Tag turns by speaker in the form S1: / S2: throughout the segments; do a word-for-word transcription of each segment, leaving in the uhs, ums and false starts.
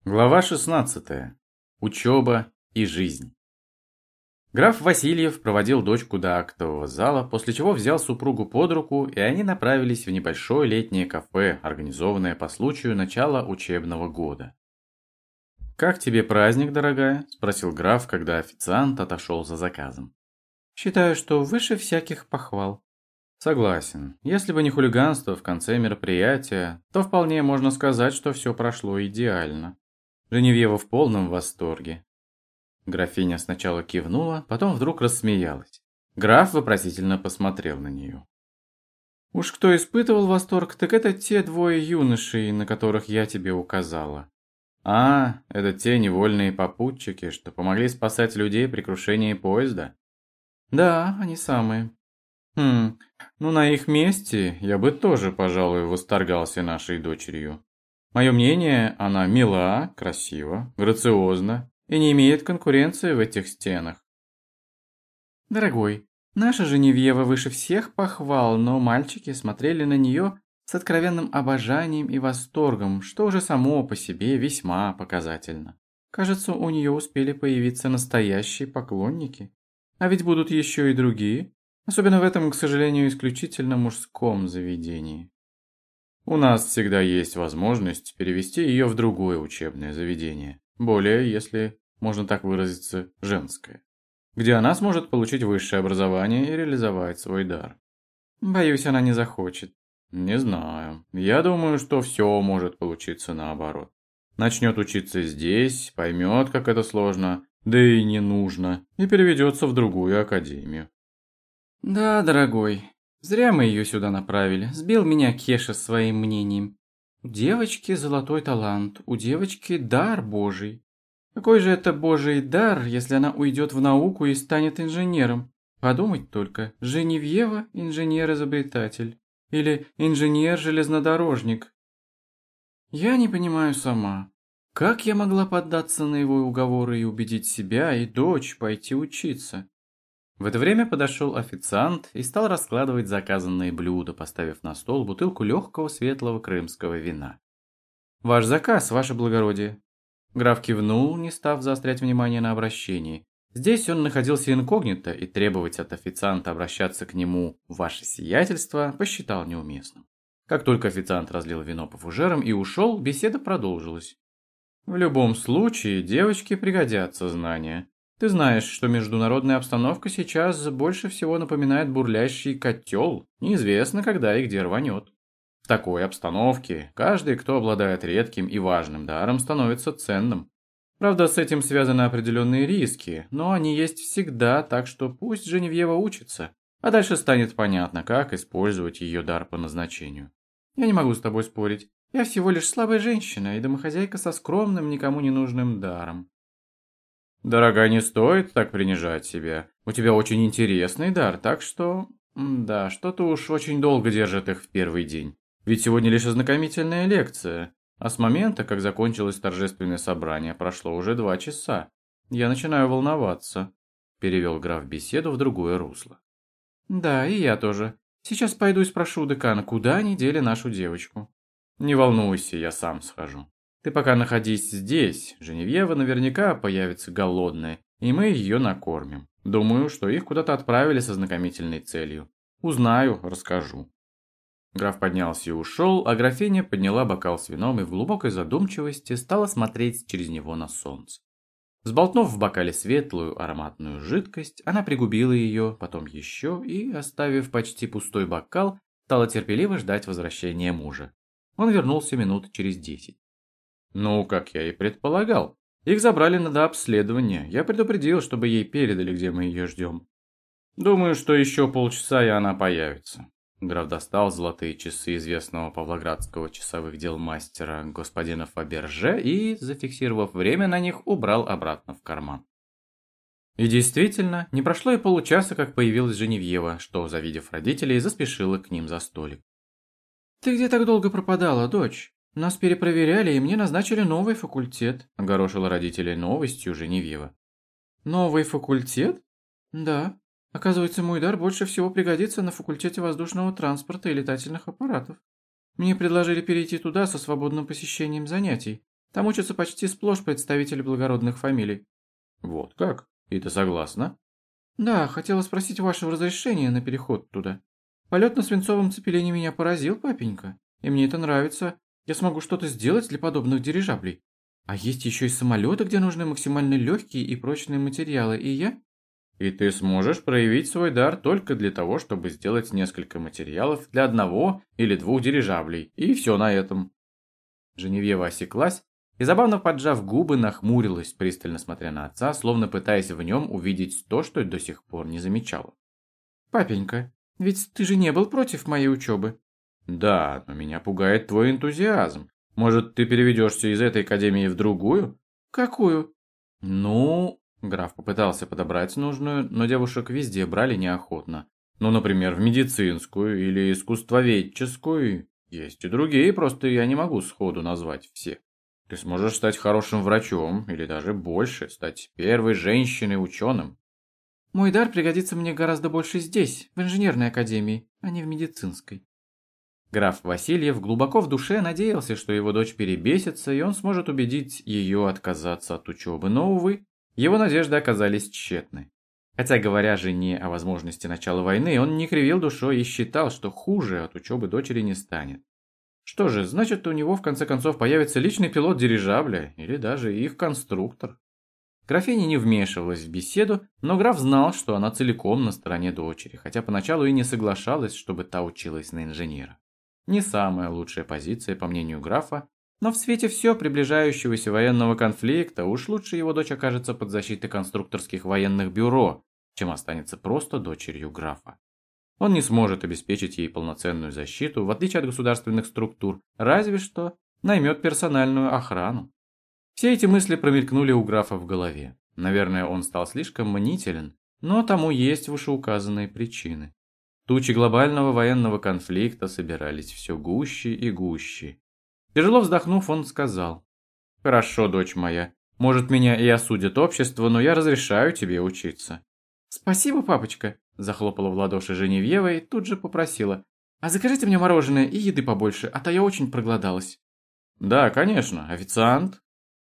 S1: Глава шестнадцатая. Учеба и жизнь. Граф Васильев проводил дочку до актового зала, после чего взял супругу под руку, и они направились в небольшое летнее кафе, организованное по случаю начала учебного года. «Как тебе праздник, дорогая?» – спросил граф, когда официант отошел за заказом. «Считаю, что выше всяких похвал». «Согласен. Если бы не хулиганство в конце мероприятия, то вполне можно сказать, что все прошло идеально». Женевьева в полном восторге. Графиня сначала кивнула, потом вдруг рассмеялась. Граф вопросительно посмотрел на нее. «Уж кто испытывал восторг, так это те двое юношей, на которых я тебе указала». «А, это те невольные попутчики, что помогли спасать людей при крушении поезда?» «Да, они самые». «Хм, ну на их месте я бы тоже, пожалуй, восторгался нашей дочерью. Мое мнение, она мила, красива, грациозна и не имеет конкуренции в этих стенах». «Дорогой, наша Женевьева выше всех похвал, но мальчики смотрели на нее с откровенным обожанием и восторгом, что уже само по себе весьма показательно. Кажется, у нее успели появиться настоящие поклонники. А ведь будут еще и другие, особенно в этом, к сожалению, исключительно мужском заведении. У нас всегда есть возможность перевести ее в другое учебное заведение, более, если можно так выразиться, женское, где она сможет получить высшее образование и реализовать свой дар. Боюсь, она не захочет. Не знаю. Я думаю, что все может получиться наоборот. Начнет учиться здесь, поймет, как это сложно, да и не нужно, и переведется в другую академию. Да, дорогой. Зря мы ее сюда направили. Сбил меня Кеша своим мнением. У девочки золотой талант, у девочки дар божий. Какой же это божий дар, если она уйдет в науку и станет инженером? Подумать только, Женевьева – инженер-изобретатель. Или инженер-железнодорожник. Я не понимаю сама, как я могла поддаться на его уговоры и убедить себя и дочь пойти учиться? В это время подошел официант и стал раскладывать заказанные блюда, поставив на стол бутылку легкого светлого крымского вина. «Ваш заказ, ваше благородие». Граф кивнул, не став заострять внимание на обращении. Здесь он находился инкогнито, и требовать от официанта обращаться к нему «ваше сиятельство» посчитал неуместным. Как только официант разлил вино по фужерам и ушел, беседа продолжилась. «В любом случае, девочке пригодятся знания. Ты знаешь, что международная обстановка сейчас больше всего напоминает бурлящий котел, неизвестно, когда и где рванет. В такой обстановке каждый, кто обладает редким и важным даром, становится ценным. Правда, с этим связаны определенные риски, но они есть всегда, так что пусть Женевьева учится, а дальше станет понятно, как использовать ее дар по назначению. Я не могу с тобой спорить, я всего лишь слабая женщина и домохозяйка со скромным, никому не нужным даром». «Дорогая, не стоит так принижать себя. У тебя очень интересный дар, так что... Да, что-то уж очень долго держит их в первый день. Ведь сегодня лишь ознакомительная лекция. А с момента, как закончилось торжественное собрание, прошло уже два часа. Я начинаю волноваться», – перевел граф беседу в другое русло. «Да, и я тоже. Сейчас пойду и спрошу у декана, куда они дели нашу девочку». «Не волнуйся, я сам схожу. Ты пока находись здесь. Женевьева наверняка появится голодная, и мы ее накормим. Думаю, что их куда-то отправили со знакомительной целью. Узнаю, расскажу». Граф поднялся и ушел, а графиня подняла бокал с вином и в глубокой задумчивости стала смотреть через него на солнце. Сболтнув в бокале светлую ароматную жидкость, она пригубила ее, потом еще и, оставив почти пустой бокал, стала терпеливо ждать возвращения мужа. Он вернулся минут через десять. «Ну, как я и предполагал. Их забрали на дообследование. Я предупредил, чтобы ей передали, где мы ее ждем. Думаю, что еще полчаса, и она появится». Граф достал золотые часы известного павлоградского часовых дел мастера господина Фаберже и, зафиксировав время на них, убрал обратно в карман. И действительно, не прошло и получаса, как появилась Женевьева, что, завидев родителей, заспешила к ним за столик. «Ты где так долго пропадала, дочь? Нас перепроверяли, и мне назначили новый факультет», – огорошила родителей новостью Женевьева. «Новый факультет? Да. Оказывается, мой дар больше всего пригодится на факультете воздушного транспорта и летательных аппаратов. Мне предложили перейти туда со свободным посещением занятий. Там учатся почти сплошь представители благородных фамилий». «Вот как? И ты согласна?» «Да, хотела спросить вашего разрешения на переход туда. Полет на свинцовом цепелине меня поразил, папенька, и мне это нравится. Я смогу что-то сделать для подобных дирижаблей. А есть еще и самолеты, где нужны максимально легкие и прочные материалы, и я...» «И ты сможешь проявить свой дар только для того, чтобы сделать несколько материалов для одного или двух дирижаблей, и все на этом». Женевьева осеклась и, забавно поджав губы, нахмурилась, пристально смотря на отца, словно пытаясь в нем увидеть то, что до сих пор не замечала. «Папенька, ведь ты же не был против моей учебы?» «Да, но меня пугает твой энтузиазм. Может, ты переведешься из этой академии в другую?» «Какую?» «Ну...» Граф попытался подобрать нужную, но девушек везде брали неохотно. «Ну, например, в медицинскую или искусствоведческую. Есть и другие, просто я не могу сходу назвать все. Ты сможешь стать хорошим врачом, или даже больше, стать первой женщиной-ученым». «Мой дар пригодится мне гораздо больше здесь, в инженерной академии, а не в медицинской». Граф Васильев глубоко в душе надеялся, что его дочь перебесится, и он сможет убедить ее отказаться от учебы, но, увы, его надежды оказались тщетны. Хотя, говоря жене о возможности начала войны, он не кривил душой и считал, что хуже от учебы дочери не станет. Что же, значит, у него в конце концов появится личный пилот дирижабля, или даже их конструктор. Графиня не вмешивалась в беседу, но граф знал, что она целиком на стороне дочери, хотя поначалу и не соглашалась, чтобы та училась на инженера. Не самая лучшая позиция, по мнению графа, но в свете все приближающегося военного конфликта уж лучше его дочь окажется под защитой конструкторских военных бюро, чем останется просто дочерью графа. Он не сможет обеспечить ей полноценную защиту, в отличие от государственных структур, разве что наймет персональную охрану. Все эти мысли промелькнули у графа в голове. Наверное, он стал слишком мнителен, но тому есть вышеуказанные причины. Тучи глобального военного конфликта собирались все гуще и гуще. Тяжело вздохнув, он сказал: «Хорошо, дочь моя, может, меня и осудит общество, но я разрешаю тебе учиться». «Спасибо, папочка», – захлопала в ладоши Женевьева и тут же попросила: «А закажите мне мороженое и еды побольше, а то я очень проголодалась». «Да, конечно, официант».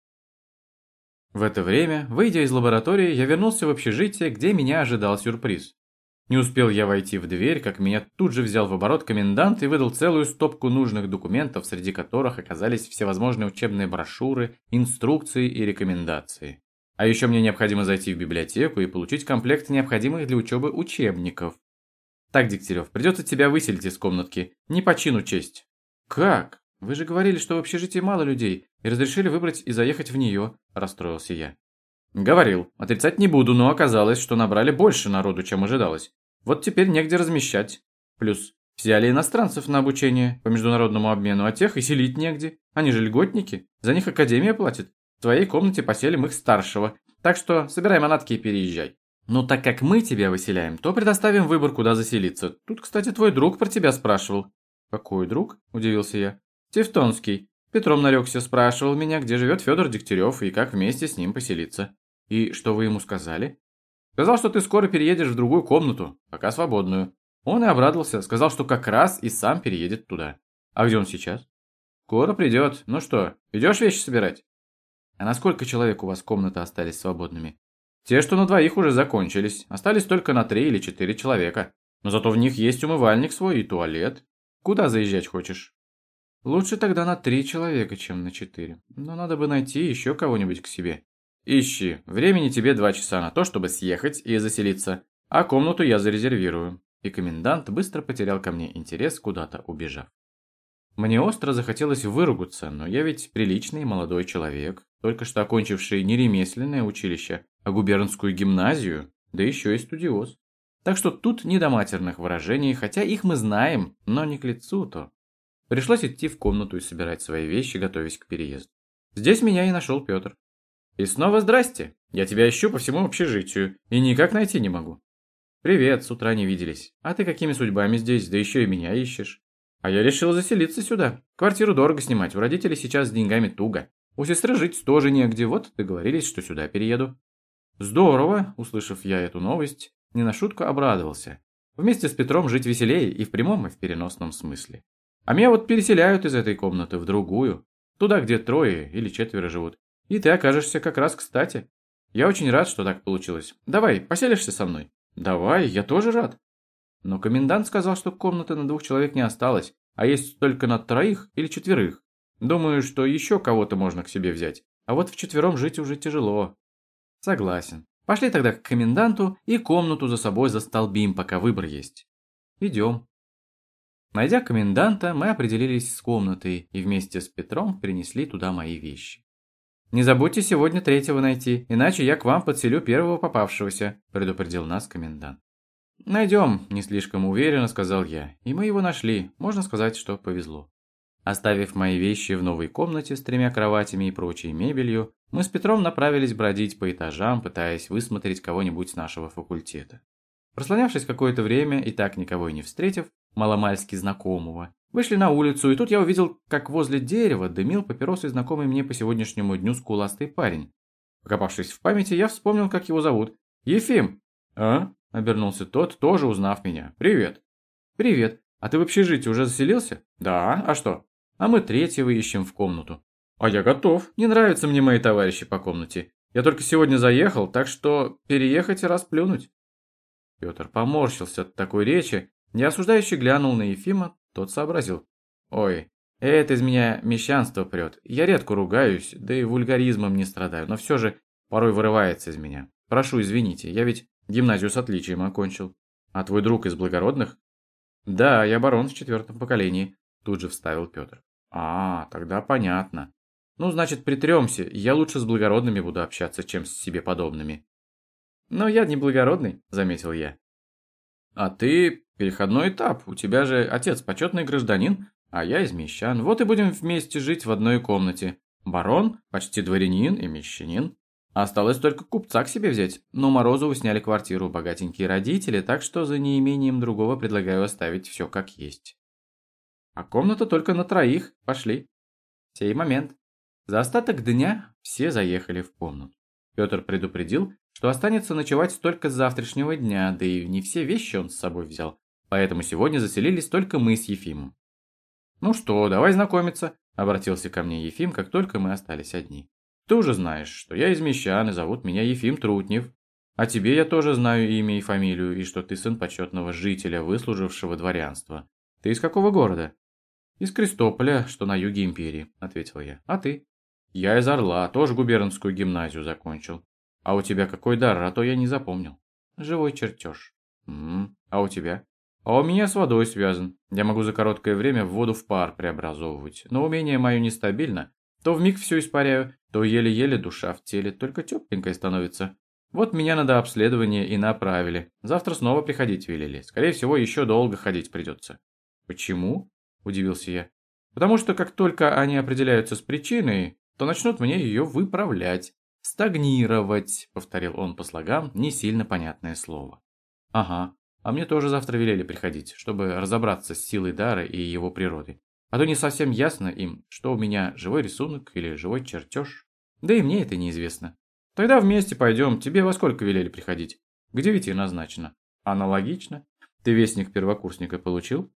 S1: В это время, выйдя из лаборатории, я вернулся в общежитие, где меня ожидал сюрприз. Не успел я войти в дверь, как меня тут же взял в оборот комендант и выдал целую стопку нужных документов, среди которых оказались всевозможные учебные брошюры, инструкции и рекомендации. А еще мне необходимо зайти в библиотеку и получить комплект необходимых для учебы учебников. «Так, Дегтярев, придется тебя выселить из комнатки. Не по чину честь». «Как? Вы же говорили, что в общежитии мало людей, и разрешили выбрать и заехать в нее», – расстроился я. «Говорил. Отрицать не буду, но оказалось, что набрали больше народу, чем ожидалось. Вот теперь негде размещать. Плюс взяли иностранцев на обучение по международному обмену, а тех и селить негде. Они же льготники, за них академия платит. В твоей комнате поселим их старшего, так что собирай манатки и переезжай. Ну так как мы тебя выселяем, то предоставим выбор, куда заселиться. Тут, кстати, твой друг про тебя спрашивал». «Какой друг?» – удивился я. «Тевтонский. Петром нарекся, спрашивал меня, где живет Федор Дегтярев и как вместе с ним поселиться». «И что вы ему сказали?» «Сказал, что ты скоро переедешь в другую комнату, пока свободную». Он и обрадовался, сказал, что как раз и сам переедет туда. «А где он сейчас?» «Скоро придет. Ну что, идешь вещи собирать?» «А на сколько человек у вас комнаты остались свободными?» «Те, что на двоих уже закончились. Остались только на три или четыре человека. Но зато в них есть умывальник свой и туалет. Куда заезжать хочешь?» «Лучше тогда на три человека, чем на четыре. Но надо бы найти еще кого-нибудь к себе». «Ищи. Времени тебе два часа на то, чтобы съехать и заселиться. А комнату я зарезервирую». И комендант быстро потерял ко мне интерес, куда-то убежав. Мне остро захотелось выругаться, но я ведь приличный молодой человек, только что окончивший не ремесленное училище, а губернскую гимназию, да еще и студиоз. Так что тут не до матерных выражений, хотя их мы знаем, но не к лицу-то. Пришлось идти в комнату и собирать свои вещи, готовясь к переезду. Здесь меня и нашел Петр. «И снова здрасте. Я тебя ищу по всему общежитию и никак найти не могу». «Привет, с утра не виделись. А ты какими судьбами здесь, да еще и меня ищешь?» «А я решил заселиться сюда. Квартиру дорого снимать, у родителей сейчас с деньгами туго. У сестры жить тоже негде, вот договорились, что сюда перееду». «Здорово», услышав я эту новость, не на шутку обрадовался. Вместе с Петром жить веселее и в прямом, и в переносном смысле. А меня вот переселяют из этой комнаты в другую. Туда, где трое или четверо живут. И ты окажешься как раз кстати. Я очень рад, что так получилось. Давай, поселишься со мной? Давай, я тоже рад. Но комендант сказал, что комнаты на двух человек не осталось, а есть только на троих или четверых. Думаю, что еще кого-то можно к себе взять. А вот вчетвером жить уже тяжело. Согласен. Пошли тогда к коменданту и комнату за собой застолбим, пока выбор есть. Идем. Найдя коменданта, мы определились с комнатой и вместе с Петром принесли туда мои вещи. «Не забудьте сегодня третьего найти, иначе я к вам подселю первого попавшегося», – предупредил нас комендант. «Найдем», – не слишком уверенно сказал я, и мы его нашли, можно сказать, что повезло. Оставив мои вещи в новой комнате с тремя кроватями и прочей мебелью, мы с Петром направились бродить по этажам, пытаясь высмотреть кого-нибудь с нашего факультета. Прослонявшись какое-то время и так никого и не встретив, маломальски знакомого, вышли на улицу, и тут я увидел, как возле дерева дымил папиросой знакомый мне по сегодняшнему дню скуластый парень. Покопавшись в памяти, я вспомнил, как его зовут. «Ефим!» «А?» – обернулся тот, тоже узнав меня. «Привет!» «Привет! А ты в общежитии уже заселился?» «Да, а что?» «А мы третьего ищем в комнату». «А я готов. Не нравятся мне мои товарищи по комнате. Я только сегодня заехал, так что переехать и расплюнуть». Петр поморщился от такой речи, не осуждающе глянул на Ефима, тот сообразил. «Ой, это из меня мещанство прет. Я редко ругаюсь, да и вульгаризмом не страдаю, но все же порой вырывается из меня. Прошу, извините, я ведь гимназию с отличием окончил. А твой друг из благородных?» «Да, я барон в четвертом поколении», тут же вставил Петр. «А, тогда понятно. Ну, значит, притремся, я лучше с благородными буду общаться, чем с себе подобными». «Но я не благородный», заметил я. «А ты переходной этап, у тебя же отец почетный гражданин, а я из мещан. Вот и будем вместе жить в одной комнате. Барон, почти дворянин и мещанин. Осталось только купца к себе взять, но Морозову сняли квартиру богатенькие родители, так что за неимением другого предлагаю оставить все как есть. А комната только на троих, пошли». Сей момент. За остаток дня все заехали в комнату. Петр предупредил, что останется ночевать только с завтрашнего дня, да и не все вещи он с собой взял, поэтому сегодня заселились только мы с Ефимом. «Ну что, давай знакомиться», – обратился ко мне Ефим, как только мы остались одни. «Ты уже знаешь, что я из мещан и зовут меня Ефим Трутнев. А тебе я тоже знаю имя и фамилию, и что ты сын почетного жителя, выслужившего дворянство. Ты из какого города?» «Из Крестополя, что на юге империи», – ответил я. «А ты?» «Я из Орла, тоже губернскую гимназию закончил. А у тебя какой дар, а то я не запомнил». «Живой чертеж». «М-м, а у тебя?» «А у меня с водой связан. Я могу за короткое время воду в пар преобразовывать, но умение мое нестабильно. То вмиг все испаряю, то еле-еле душа в теле, только тепленькая становится. Вот меня на дообследование и направили. Завтра снова приходить велели. Скорее всего, еще долго ходить придется». «Почему?» – удивился я. «Потому что как только они определяются с причиной, то начнут мне ее выправлять. Стагнировать», – повторил он по слогам не сильно понятное слово. «Ага, а мне тоже завтра велели приходить, чтобы разобраться с силой дара и его природой. А то не совсем ясно им, что у меня живой рисунок или живой чертеж. Да и мне это неизвестно. Тогда вместе пойдем, тебе во сколько велели приходить?» «К девяти назначено». «Аналогично. Ты вестник первокурсника получил?»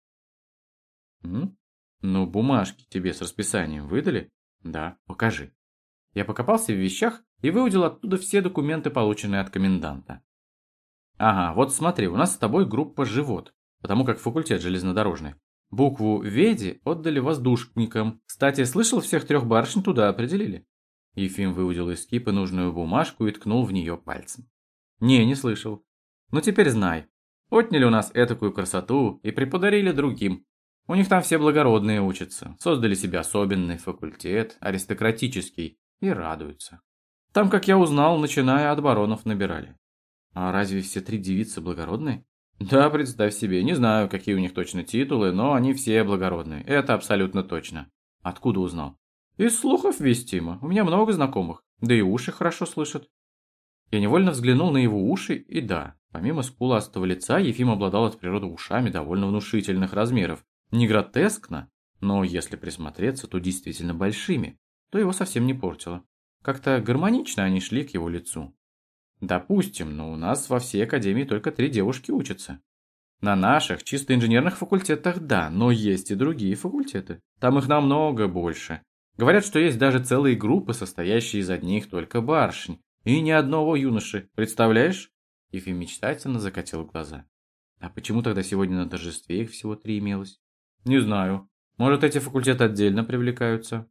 S1: «М? Ну, бумажки тебе с расписанием выдали?» «Да, покажи». Я покопался в вещах и выудил оттуда все документы, полученные от коменданта. «Ага, вот смотри, у нас с тобой группа «Живот», потому как факультет железнодорожный. Букву «Веди» отдали воздушникам. Кстати, слышал, всех трех барышень туда определили?» Ефим выудил из кипы нужную бумажку и ткнул в нее пальцем. «Не, не слышал. Ну теперь знай. Отняли у нас этакую красоту и преподарили другим. У них там все благородные учатся, создали себе особенный факультет, аристократический, и радуются. Там, как я узнал, начиная от баронов набирали». «А разве все три девицы благородные?» «Да, представь себе, не знаю, какие у них точно титулы, но они все благородные, это абсолютно точно». «Откуда узнал?» «Из слухов вестимо, у меня много знакомых, да и уши хорошо слышат». Я невольно взглянул на его уши, и да, помимо скуластого лица, Ефим обладал от природы ушами довольно внушительных размеров. Не гротескно, но если присмотреться, то действительно большими, то его совсем не портило. Как-то гармонично они шли к его лицу. «Допустим, но у нас во всей академии только три девушки учатся». «На наших, чисто инженерных факультетах, да, но есть и другие факультеты. Там их намного больше. Говорят, что есть даже целые группы, состоящие из одних только барышень. И ни одного юноши. Представляешь? Ефим мечтательно закатил глаза. А почему тогда сегодня на торжестве их всего три имелось? Не знаю. Может, эти факультеты отдельно привлекаются?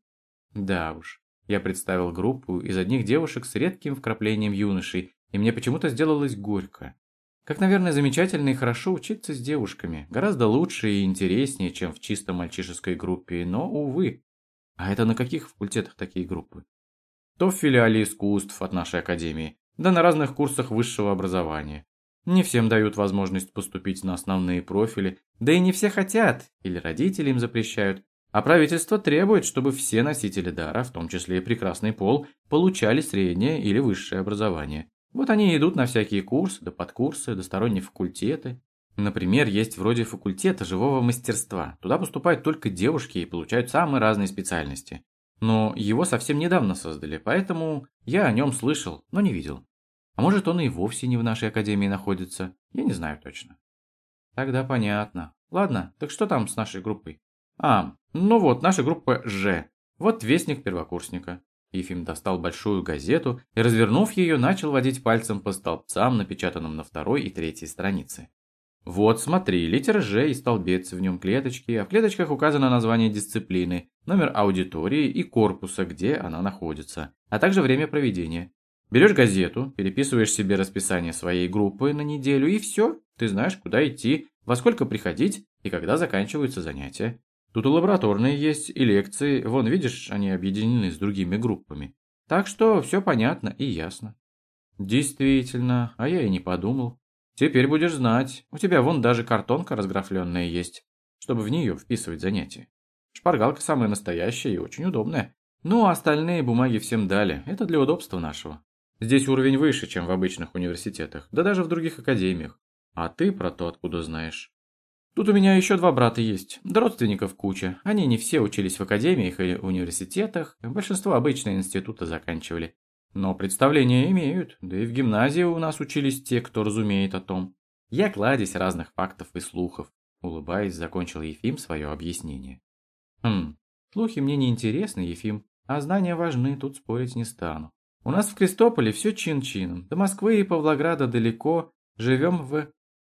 S1: Да уж. Я представил группу из одних девушек с редким вкраплением юношей, и мне почему-то сделалось горько. Как, наверное, замечательно и хорошо учиться с девушками. Гораздо лучше и интереснее, чем в чисто мальчишеской группе, но, увы. А это на каких факультетах такие группы? То в филиале искусств от нашей академии, да на разных курсах высшего образования. Не всем дают возможность поступить на основные профили, да и не все хотят, или родители им запрещают. А правительство требует, чтобы все носители дара, в том числе и прекрасный пол, получали среднее или высшее образование. Вот они и идут на всякие курсы, да подкурсы, да сторонние факультеты. Например, есть вроде факультета живого мастерства. Туда поступают только девушки и получают самые разные специальности. Но его совсем недавно создали, поэтому я о нем слышал, но не видел. А может, он и вовсе не в нашей академии находится, я не знаю точно. Тогда понятно. Ладно, так что там с нашей группой? А, ну вот, наша группа Ж. Вот вестник первокурсника. Ефим достал большую газету и, развернув ее, начал водить пальцем по столбцам, напечатанным на второй и третьей странице. Вот, смотри, литера Ж и столбец, в нем клеточки, а в клеточках указано название дисциплины, номер аудитории и корпуса, где она находится, а также время проведения. Берешь газету, переписываешь себе расписание своей группы на неделю и все, ты знаешь, куда идти, во сколько приходить и когда заканчиваются занятия. Тут и лабораторные есть, и лекции, вон, видишь, они объединены с другими группами. Так что все понятно и ясно. Действительно, а я и не подумал. Теперь будешь знать, у тебя вон даже картонка разграфленная есть, чтобы в нее вписывать занятия. Шпаргалка самая настоящая и очень удобная. Ну, а остальные бумаги всем дали, это для удобства нашего. Здесь уровень выше, чем в обычных университетах, да даже в других академиях. А ты про то откуда знаешь? Тут у меня еще два брата есть, да родственников куча. Они не все учились в академиях или университетах, большинство обычные институты заканчивали. Но представления имеют, да и в гимназии у нас учились те, кто разумеет о том. Я кладезь разных фактов и слухов, улыбаясь, закончил Ефим свое объяснение. Хм, слухи мне не интересны, Ефим, а знания важны, тут спорить не стану. У нас в Крестополе все чин-чином, до Москвы и Павлограда далеко, живем в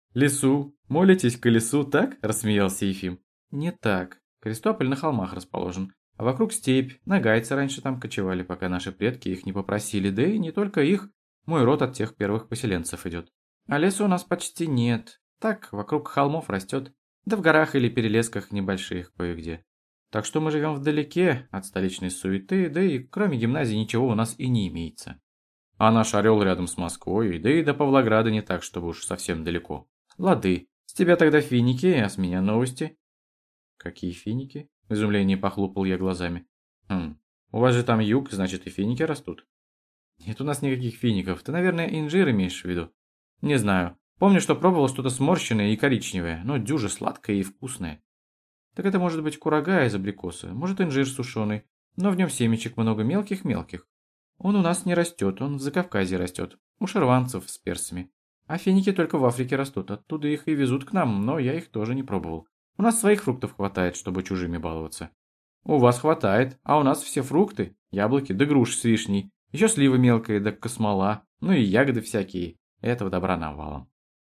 S1: лесу. Молитесь к лесу, так? Рассмеялся Ефим. Не так. Крестополь на холмах расположен. А вокруг степь, нагайцы раньше там кочевали, пока наши предки их не попросили, да и не только их, мой род от тех первых поселенцев идет. А леса у нас почти нет, так вокруг холмов растет, да в горах или перелесках небольших кое-где. Так что мы живем вдалеке от столичной суеты, да и кроме гимназии ничего у нас и не имеется. А наш Орел рядом с Москвой, да и до Павлограда не так, чтобы уж совсем далеко. Лады, с тебя тогда финики, а с меня новости. Какие финики? В изумлении похлопал я глазами. Хм, у вас же там юг, значит и финики растут? Нет у нас никаких фиников, ты, наверное, инжир имеешь в виду? Не знаю. Помню, что пробовал что-то сморщенное и коричневое, но дюже сладкое и вкусное. Так это может быть курага из абрикоса, может инжир сушеный, но в нем семечек много мелких-мелких. Он у нас не растет, он в Закавказье растет, у шерванцев с персами. А финики только в Африке растут, оттуда их и везут к нам, но я их тоже не пробовал. У нас своих фруктов хватает, чтобы чужими баловаться. У вас хватает, а у нас все фрукты, яблоки да груши с вишней, еще сливы мелкие да космола, ну и ягоды всякие. Этого добра навалом.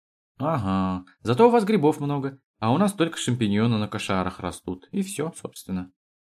S1: Ага, зато у вас грибов много, а у нас только шампиньоны на кошарах растут, и все, собственно.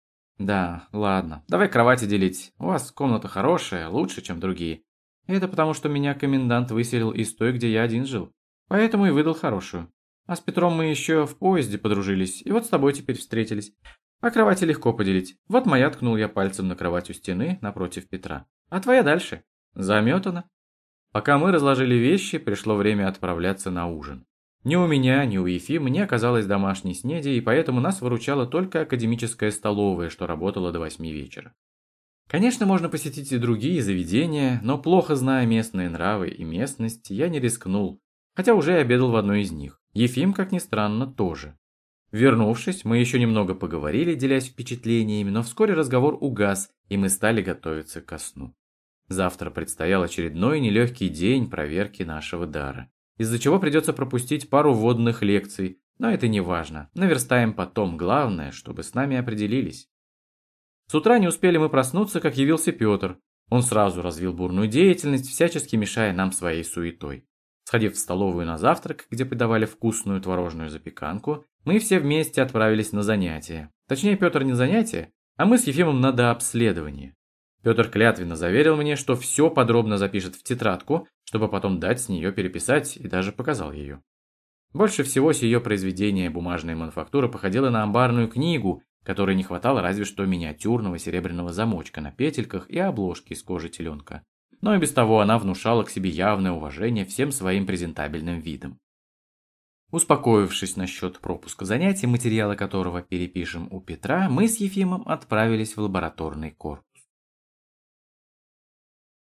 S1: Да, ладно, давай кровати делить, у вас комната хорошая, лучше, чем другие. Это потому, что меня комендант выселил из той, где я один жил, поэтому и выдал хорошую. А с Петром мы еще в поезде подружились, и вот с тобой теперь встретились. А кровати легко поделить. Вот моя, ткнул я пальцем на кровать у стены напротив Петра. А твоя дальше. Заметана. Пока мы разложили вещи, пришло время отправляться на ужин. Ни у меня, ни у Ефима не оказалось домашней снеди, и поэтому нас выручала только академическая столовая, что работала до восьми вечера. Конечно, можно посетить и другие заведения, но плохо зная местные нравы и местность, я не рискнул, хотя уже обедал в одной из них. Ефим, как ни странно, тоже. Вернувшись, мы еще немного поговорили, делясь впечатлениями, но вскоре разговор угас, и мы стали готовиться ко сну. Завтра предстоял очередной нелегкий день проверки нашего дара, из-за чего придется пропустить пару вводных лекций, но это не важно, наверстаем потом, главное, чтобы с нами определились. С утра не успели мы проснуться, как явился Петр. Он сразу развил бурную деятельность, всячески мешая нам своей суетой. Сходив в столовую на завтрак, где подавали вкусную творожную запеканку, мы все вместе отправились на занятия. Точнее, Петр не занятия, а мы с Ефимом на дообследование. Петр клятвенно заверил мне, что все подробно запишет в тетрадку, чтобы потом дать с нее переписать, и даже показал ее. Больше всего сие произведение бумажной мануфактуры походило на амбарную книгу, которой не хватало разве что миниатюрного серебряного замочка на петельках и обложки из кожи теленка. Но и без того она внушала к себе явное уважение всем своим презентабельным видом. Успокоившись насчет пропуска занятий, материалы которого перепишем у Петра, мы с Ефимом отправились в лабораторный корпус.